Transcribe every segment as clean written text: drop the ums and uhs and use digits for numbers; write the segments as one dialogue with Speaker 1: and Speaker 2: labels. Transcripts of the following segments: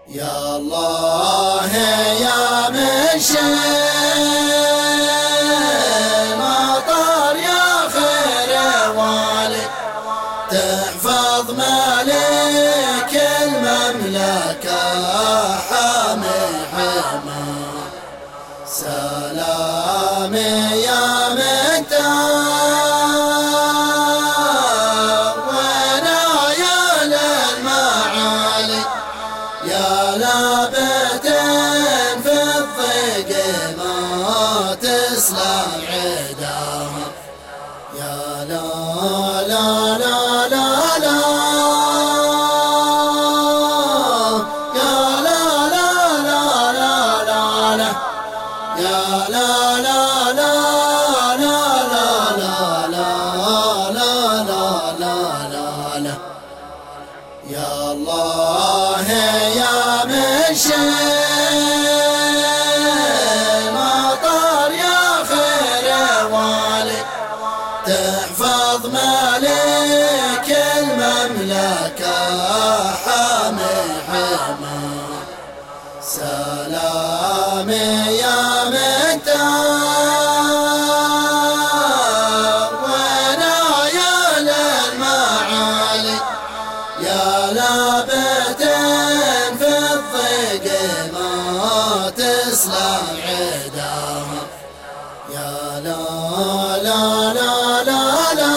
Speaker 1: يا الله يا منشئ المطر يا خير والي، تحفظ ملك المملكة حامي حمى، سلامي يا متى ونايا للمعالي، يا لابت في الضيق ما تسلم عداها، يا لا لا لا لا لا يا لا لا لا لا لا لا يا لا لا لا لا لا لا لا لا لا لا لا يا الله يا منشئ المطر يا خير والي، تحفظ ملك المملكة حامي حمى، سلامي يا متى ونايا للمعالي، يا لابت في الضيق ما تسلم عداها، يا لا لا لا لا لا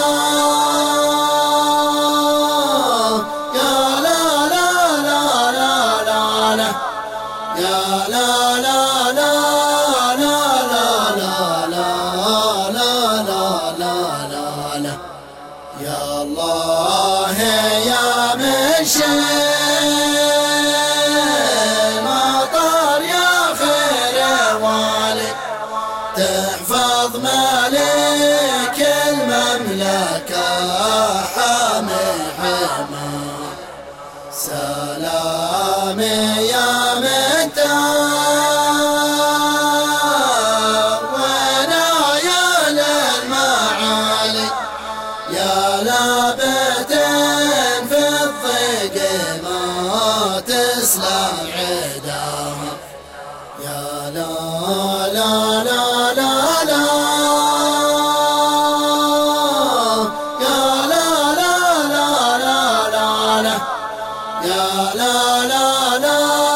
Speaker 1: يا لا لا لا لا لا لا يا لا لا لا لا لا لا لا لا لا لا لا يا الله يا منشئ المطر يا خير والي، تحفظ ملك المملكة حامي حمى، سلامي يا متى ونايا للمعالي، يا لابت في الضيق ما تسلم عداها، يا لا لا لا لا لا يا لا لا لا لا لا يا لا لا لا